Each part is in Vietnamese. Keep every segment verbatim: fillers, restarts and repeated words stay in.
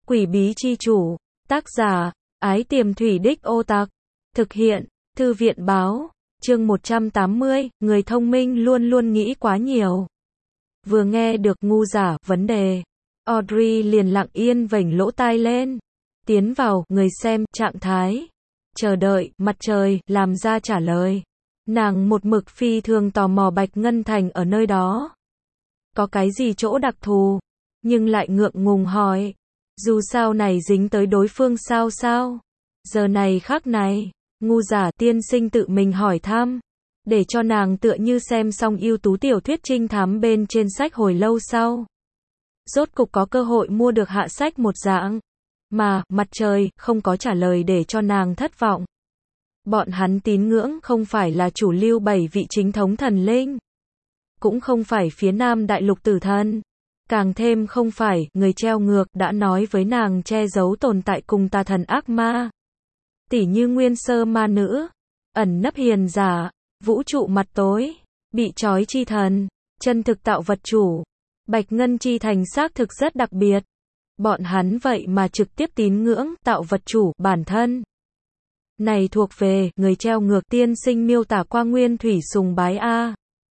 Quỷ bí chi chủ. Tác giả, Ái Tiềm Thủy Đích Ô Tặc. Thực hiện, Thư viện báo. Chương một trăm tám mươi, người thông minh luôn luôn nghĩ quá nhiều. Vừa nghe được ngu giả, vấn đề. Audrey liền lặng yên vểnh lỗ tai lên. Tiến vào, người xem, trạng thái. Chờ đợi, mặt trời, làm ra trả lời. Nàng một mực phi thường tò mò Bạch Ngân Thành ở nơi đó. Có cái gì chỗ đặc thù? Nhưng lại ngượng ngùng hỏi. Dù sao này dính tới đối phương sao sao? Giờ này khắc này, ngu giả tiên sinh tự mình hỏi thăm. Để cho nàng tựa như xem xong ưu tú tiểu thuyết trinh thám bên trên sách hồi lâu sau. Rốt cục có cơ hội mua được hạ sách một dạng. Mà, mặt trời, không có trả lời để cho nàng thất vọng. Bọn hắn tín ngưỡng không phải là chủ lưu bảy vị chính thống thần linh. Cũng không phải phía nam đại lục tử thần. Càng thêm không phải, người treo ngược đã nói với nàng che giấu tồn tại cùng tà thần ác ma. Tỉ như nguyên sơ ma nữ, ẩn nấp hiền giả, vũ trụ mặt tối, bị trói chi thần, chân thực tạo vật chủ. Bạch Ngân chi thành xác thực rất đặc biệt. Bọn hắn vậy mà trực tiếp tín ngưỡng tạo vật chủ bản thân. Này thuộc về người treo ngược tiên sinh miêu tả qua nguyên thủy sùng bái a.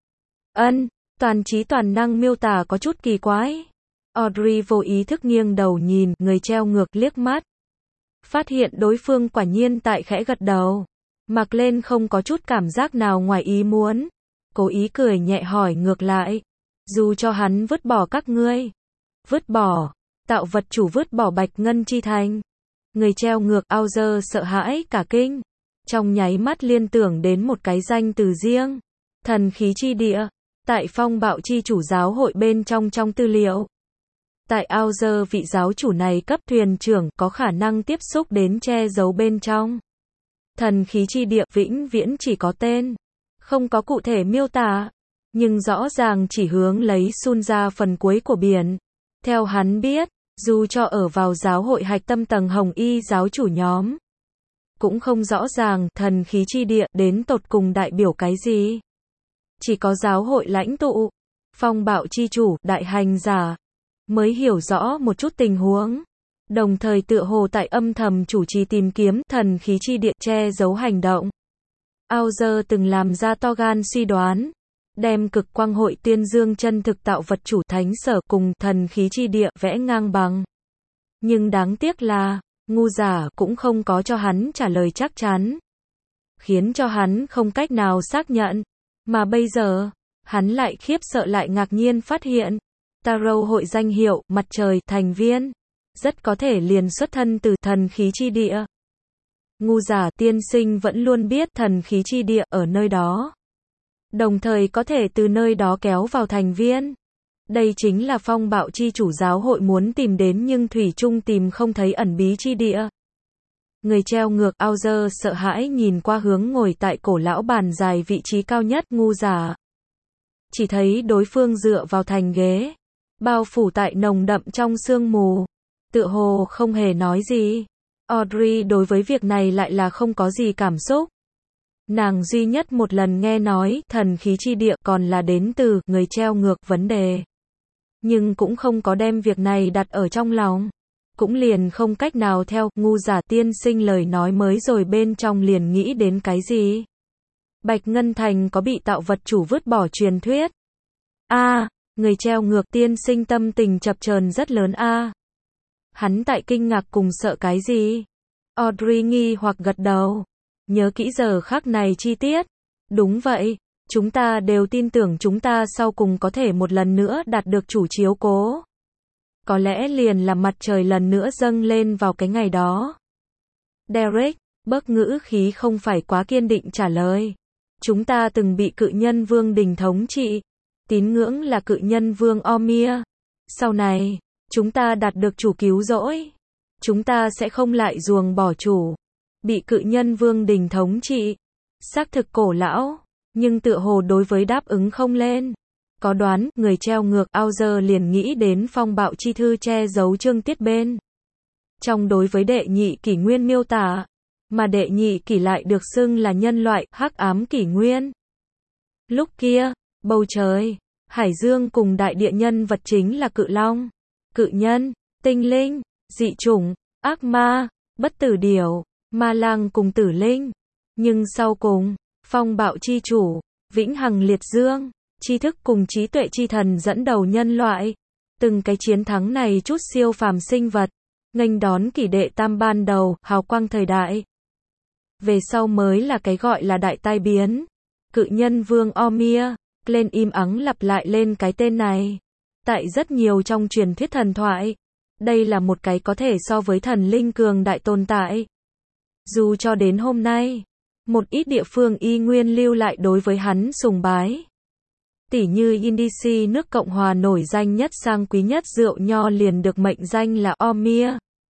Ân, toàn trí toàn năng miêu tả có chút kỳ quái. Audrey vô ý thức nghiêng đầu nhìn người treo ngược liếc mắt. Phát hiện đối phương quả nhiên tại khẽ gật đầu. Mặc lên không có chút cảm giác nào ngoài ý muốn. Cố ý cười nhẹ hỏi ngược lại. Dù cho hắn vứt bỏ các ngươi. Vứt bỏ. Tạo vật chủ vứt bỏ Bạch Ngân chi thành. Người treo ngược Auger sợ hãi cả kinh. Trong nháy mắt liên tưởng đến một cái danh từ riêng. Thần khí chi địa. Tại phong bạo chi chủ giáo hội bên trong trong tư liệu. Tại Auger vị giáo chủ này cấp thuyền trưởng có khả năng tiếp xúc đến che giấu bên trong. Thần khí chi địa vĩnh viễn chỉ có tên. Không có cụ thể miêu tả. Nhưng rõ ràng chỉ hướng lấy sun ra phần cuối của biển. Theo hắn biết, dù cho ở vào giáo hội hạch tâm tầng hồng y giáo chủ nhóm. Cũng không rõ ràng thần khí chi địa đến tột cùng đại biểu cái gì. Chỉ có giáo hội lãnh tụ, phong bạo chi chủ, đại hành giả, mới hiểu rõ một chút tình huống. Đồng thời tựa hồ tại âm thầm chủ trì tìm kiếm thần khí chi địa che giấu hành động. Auger từng làm ra to gan suy đoán. Đem cực quang hội tiên dương chân thực tạo vật chủ thánh sở cùng thần khí chi địa vẽ ngang bằng. Nhưng đáng tiếc là, ngu giả cũng không có cho hắn trả lời chắc chắn. Khiến cho hắn không cách nào xác nhận. Mà bây giờ, hắn lại khiếp sợ lại ngạc nhiên phát hiện. Tarot hội danh hiệu, mặt trời, thành viên. Rất có thể liền xuất thân từ thần khí chi địa. Ngu giả tiên sinh vẫn luôn biết thần khí chi địa ở nơi đó. Đồng thời có thể từ nơi đó kéo vào thành viên. Đây chính là phong bạo chi chủ giáo hội muốn tìm đến nhưng thủy chung tìm không thấy ẩn bí chi địa. Người treo ngược Auger sợ hãi nhìn qua hướng ngồi tại cổ lão bàn dài vị trí cao nhất ngu giả. Chỉ thấy đối phương dựa vào thành ghế. Bao phủ tại nồng đậm trong sương mù. Tựa hồ không hề nói gì. Audrey đối với việc này lại là không có gì cảm xúc. Nàng duy nhất một lần nghe nói thần khí chi địa còn là đến từ người treo ngược vấn đề. Nhưng cũng không có đem việc này đặt ở trong lòng. Cũng liền không cách nào theo ngu giả tiên sinh lời nói mới rồi bên trong liền nghĩ đến cái gì. Bạch Ngân Thành có bị tạo vật chủ vứt bỏ truyền thuyết. A, à, người treo ngược tiên sinh tâm tình chập chờn rất lớn a. À. Hắn tại kinh ngạc cùng sợ cái gì? Audrey nghi hoặc gật đầu. Nhớ kỹ giờ khắc này chi tiết. Đúng vậy, chúng ta đều tin tưởng chúng ta sau cùng có thể một lần nữa đạt được chủ chiếu cố. Có lẽ liền là mặt trời lần nữa dâng lên vào cái ngày đó. Derek, bớt ngữ khí không phải quá kiên định trả lời. Chúng ta từng bị cự nhân vương đình thống trị. Tín ngưỡng là cự nhân vương Omir. Sau này, chúng ta đạt được chủ cứu rỗi. Chúng ta sẽ không lại ruồng bỏ chủ. Bị cự nhân vương đình thống trị. Xác thực cổ lão. Nhưng tựa hồ đối với đáp ứng không lên. Có đoán, người treo ngược Auger liền nghĩ đến phong bạo chi thư che giấu chương tiết bên. Trong đối với đệ nhị kỷ nguyên miêu tả. Mà đệ nhị kỷ lại được xưng là nhân loại, hắc ám kỷ nguyên. Lúc kia, bầu trời, hải dương cùng đại địa nhân vật chính là cự long, cự nhân, tinh linh, dị chủng, ác ma, bất tử điểu, ma lang cùng tử linh. Nhưng sau cùng, phong bạo chi chủ, vĩnh hằng liệt dương, tri thức cùng trí tuệ chi thần dẫn đầu nhân loại. Từng cái chiến thắng này chút siêu phàm sinh vật, nghênh đón kỷ đệ tam ban đầu, hào quang thời đại. Về sau mới là cái gọi là đại tai biến. Cự nhân vương Omir, Glenn im ắng lặp lại lên cái tên này. Tại rất nhiều trong truyền thuyết thần thoại, đây là một cái có thể so với thần linh cường đại tồn tại. Dù cho đến hôm nay, một ít địa phương y nguyên lưu lại đối với hắn sùng bái. Tỉ như Indici nước Cộng hòa nổi danh nhất sang quý nhất rượu nho liền được mệnh danh là Omir.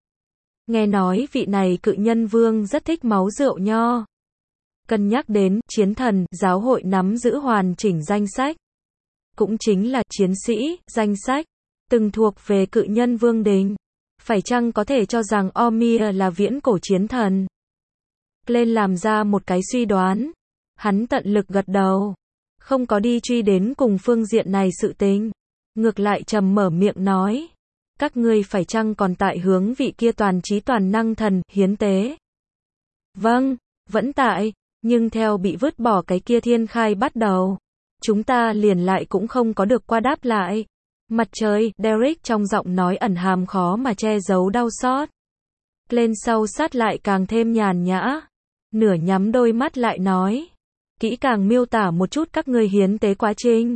Nghe nói vị này cự nhân vương rất thích máu rượu nho. Cân nhắc đến chiến thần, giáo hội nắm giữ hoàn chỉnh danh sách. Cũng chính là chiến sĩ, danh sách, từng thuộc về cự nhân vương đình. Phải chăng có thể cho rằng Omir là viễn cổ chiến thần? Lên làm ra một cái suy đoán. Hắn tận lực gật đầu. Không có đi truy đến cùng phương diện này sự tình. Ngược lại trầm mở miệng nói. Các ngươi phải chăng còn tại hướng vị kia toàn trí toàn năng thần, hiến tế? Vâng, vẫn tại, nhưng theo bị vứt bỏ cái kia thiên khai bắt đầu. Chúng ta liền lại cũng không có được qua đáp lại. Mặt trời, Derek trong giọng nói ẩn hàm khó mà che giấu đau xót. Lên sau sát lại càng thêm nhàn nhã. Nửa nhắm đôi mắt lại nói. Kỹ càng miêu tả một chút các ngươi hiến tế quá trình.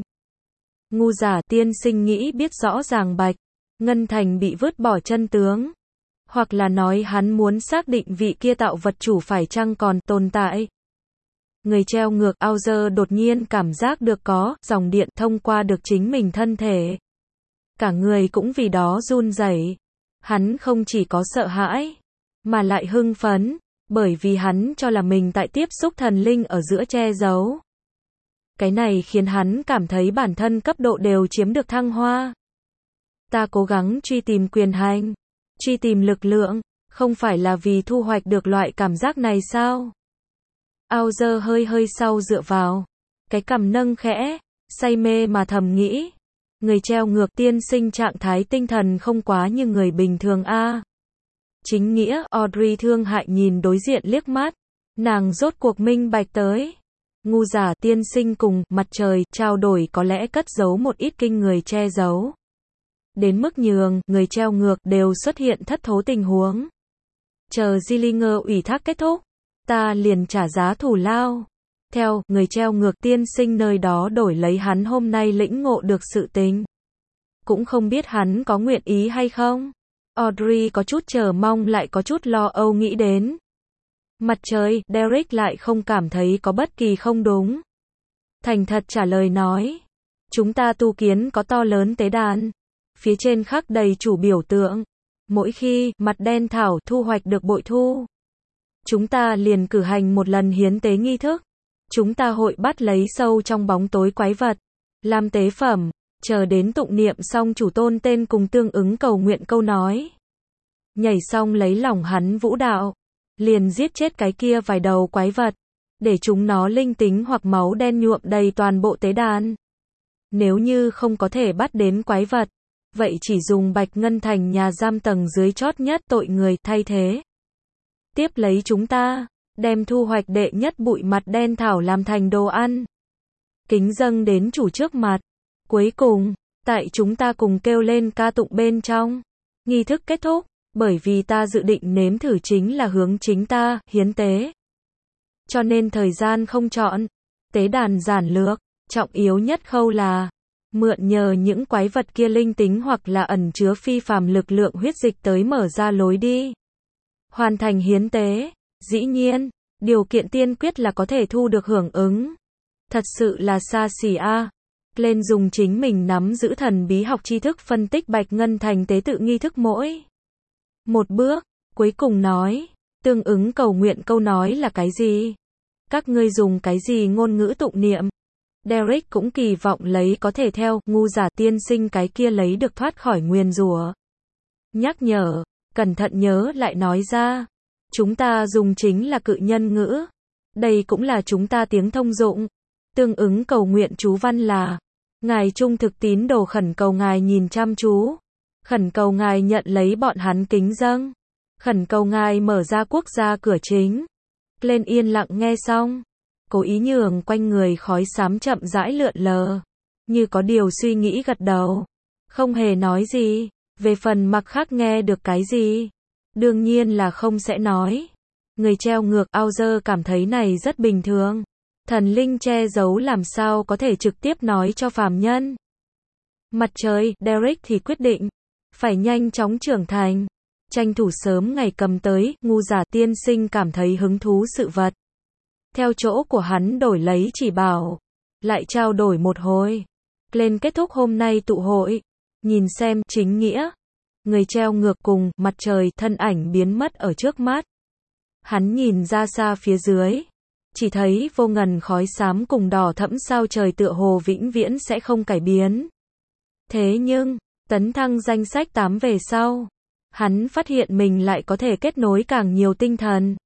Ngu giả tiên sinh nghĩ biết rõ ràng bạch. Ngân Thành bị vứt bỏ chân tướng. Hoặc là nói hắn muốn xác định vị kia tạo vật chủ phải chăng còn tồn tại. Người treo ngược Auger đột nhiên cảm giác được có dòng điện thông qua được chính mình thân thể. Cả người cũng vì đó run rẩy. Hắn không chỉ có sợ hãi, mà lại hưng phấn, bởi vì hắn cho là mình tại tiếp xúc thần linh ở giữa che giấu. Cái này khiến hắn cảm thấy bản thân cấp độ đều chiếm được thăng hoa. Ta cố gắng truy tìm quyền hành, truy tìm lực lượng, không phải là vì thu hoạch được loại cảm giác này sao? Auger hơi hơi sau dựa vào, cái cằm nâng khẽ, say mê mà thầm nghĩ. Người treo ngược tiên sinh trạng thái tinh thần không quá như người bình thường a. Chính nghĩa, Audrey thương hại nhìn đối diện liếc mắt. Nàng rốt cuộc minh bạch tới. Ngu giả tiên sinh cùng mặt trời trao đổi có lẽ cất giấu một ít kinh người che giấu. Đến mức nhường, người treo ngược đều xuất hiện thất thố tình huống. Chờ Gillinger ủy thác kết thúc, ta liền trả giá thù lao. Theo, người treo ngược tiên sinh nơi đó đổi lấy hắn hôm nay lĩnh ngộ được sự tình. Cũng không biết hắn có nguyện ý hay không. Audrey có chút chờ mong lại có chút lo âu nghĩ đến. Mặt trời, Derek lại không cảm thấy có bất kỳ không đúng. Thành thật trả lời nói. Chúng ta tu kiến có to lớn tế đàn. Phía trên khắc đầy chủ biểu tượng. Mỗi khi mặt đen thảo thu hoạch được bội thu, chúng ta liền cử hành một lần hiến tế nghi thức. Chúng ta hội bắt lấy sâu trong bóng tối quái vật, làm tế phẩm, chờ đến tụng niệm xong chủ tôn tên cùng tương ứng cầu nguyện câu nói. Nhảy xong lấy lòng hắn vũ đạo, liền giết chết cái kia vài đầu quái vật, để chúng nó linh tính hoặc máu đen nhuộm đầy toàn bộ tế đàn. Nếu như không có thể bắt đến quái vật, vậy chỉ dùng Bạch Ngân Thành nhà giam tầng dưới chót nhất tội người thay thế. Tiếp lấy chúng ta, đem thu hoạch đệ nhất bụi mặt đen thảo làm thành đồ ăn. Kính dâng đến chủ trước mặt. Cuối cùng, tại chúng ta cùng kêu lên ca tụng bên trong. Nghi thức kết thúc, bởi vì ta dự định nếm thử chính là hướng chính ta, hiến tế. Cho nên thời gian không chọn. Tế đàn giản lược, trọng yếu nhất khâu là mượn nhờ những quái vật kia linh tính hoặc là ẩn chứa phi phàm lực lượng huyết dịch tới mở ra lối đi. Hoàn thành hiến tế. Dĩ nhiên, điều kiện tiên quyết là có thể thu được hưởng ứng. Thật sự là xa xỉ a. Lên dùng chính mình nắm giữ thần bí học tri thức phân tích Bạch Ngân Thành tế tự nghi thức mỗi một bước, cuối cùng nói, tương ứng cầu nguyện câu nói là cái gì? Các ngươi dùng cái gì ngôn ngữ tụng niệm? Derek cũng kỳ vọng lấy có thể theo ngu giả tiên sinh cái kia lấy được thoát khỏi nguyền rủa. Nhắc nhở, cẩn thận nhớ lại nói ra. Chúng ta dùng chính là cự nhân ngữ. Đây cũng là chúng ta tiếng thông dụng. Tương ứng cầu nguyện chú văn là: Ngài trung thực tín đồ khẩn cầu Ngài nhìn chăm chú, Khẩn cầu ngài nhận lấy bọn hắn kính dâng. Khẩn cầu ngài mở ra quốc gia cửa chính. Glenn yên lặng nghe xong. Cố ý nhường quanh người khói xám chậm rãi lượn lờ. Như có điều suy nghĩ gật đầu. Không hề nói gì. Về phần mặc khác nghe được cái gì? Đương nhiên là không sẽ nói. Người treo ngược Auger cảm thấy này rất bình thường. Thần linh che giấu làm sao có thể trực tiếp nói cho phàm nhân. Mặt trời, Derek thì quyết định. Phải nhanh chóng trưởng thành. Tranh thủ sớm ngày cầm tới, ngu giả tiên sinh cảm thấy hứng thú sự vật. Theo chỗ của hắn đổi lấy chỉ bảo. Lại trao đổi một hồi. Lên kết thúc hôm nay tụ hội. Nhìn xem, chính nghĩa. Người treo ngược cùng, mặt trời, thân ảnh biến mất ở trước mắt. Hắn nhìn ra xa phía dưới. Chỉ thấy vô ngần khói xám cùng đỏ thẫm sao trời tựa hồ vĩnh viễn sẽ không cải biến. Thế nhưng, tấn thăng danh sách tám về sau. Hắn phát hiện mình lại có thể kết nối càng nhiều tinh thần.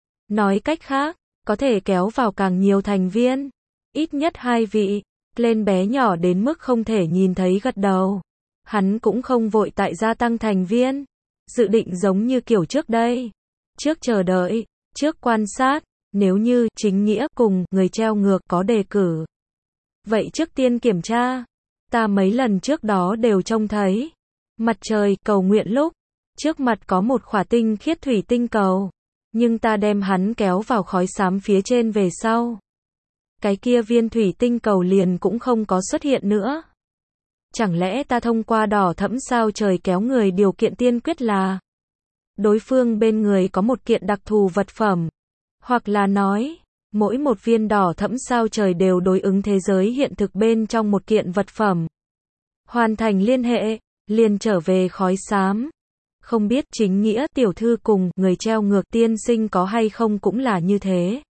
Nói cách khác, có thể kéo vào càng nhiều thành viên. Ít nhất hai vị. Lên bé nhỏ đến mức không thể nhìn thấy gật đầu. Hắn cũng không vội tại gia tăng thành viên. Dự định giống như kiểu trước đây. Trước chờ đợi, trước quan sát. Nếu như chính nghĩa cùng người treo ngược có đề cử. Vậy trước tiên kiểm tra. Ta mấy lần trước đó đều trông thấy. Mặt trời cầu nguyện lúc. Trước mặt có một khỏa tinh khiết thủy tinh cầu. Nhưng ta đem hắn kéo vào khói xám phía trên về sau. Cái kia viên thủy tinh cầu liền cũng không có xuất hiện nữa. Chẳng lẽ ta thông qua đỏ thẫm sao trời kéo người điều kiện tiên quyết là đối phương bên người có một kiện đặc thù vật phẩm. Hoặc là nói, mỗi một viên đỏ thẫm sao trời đều đối ứng thế giới hiện thực bên trong một kiện vật phẩm. Hoàn thành liên hệ, liền trở về khói xám. Không biết chính nghĩa tiểu thư cùng người treo ngược tiên sinh có hay không cũng là như thế.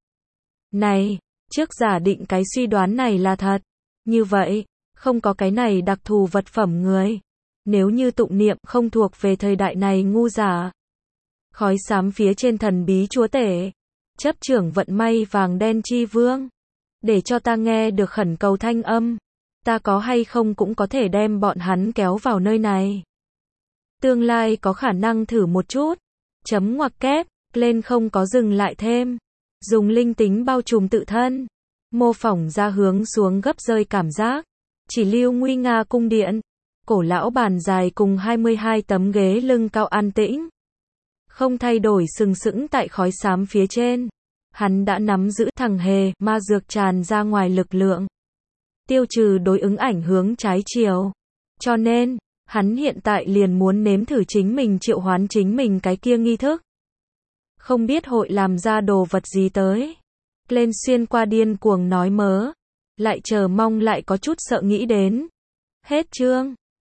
Này, trước giả định cái suy đoán này là thật. Như vậy, không có cái này đặc thù vật phẩm người. Nếu như tụng niệm không thuộc về thời đại này ngu giả. Khói xám phía trên thần bí chúa tể. Chấp trưởng vận may vàng đen chi vương. Để cho ta nghe được khẩn cầu thanh âm. Ta có hay không cũng có thể đem bọn hắn kéo vào nơi này. Tương lai có khả năng thử một chút. Chấm ngoặc kép, lên không có dừng lại thêm. Dùng linh tính bao trùm tự thân. Mô phỏng ra hướng xuống gấp rơi cảm giác. Chỉ lưu nguy nga cung điện. Cổ lão bàn dài cùng hai mươi hai tấm ghế lưng cao an tĩnh. Không thay đổi sừng sững tại khói xám phía trên. Hắn đã nắm giữ thằng hề, ma dược tràn ra ngoài lực lượng. Tiêu trừ đối ứng ảnh hướng trái chiều. Cho nên, hắn hiện tại liền muốn nếm thử chính mình triệu hoán chính mình cái kia nghi thức. Không biết hội làm ra đồ vật gì tới. Lên xuyên qua điên cuồng nói mớ. Lại chờ mong lại có chút sợ nghĩ đến. Hết chương.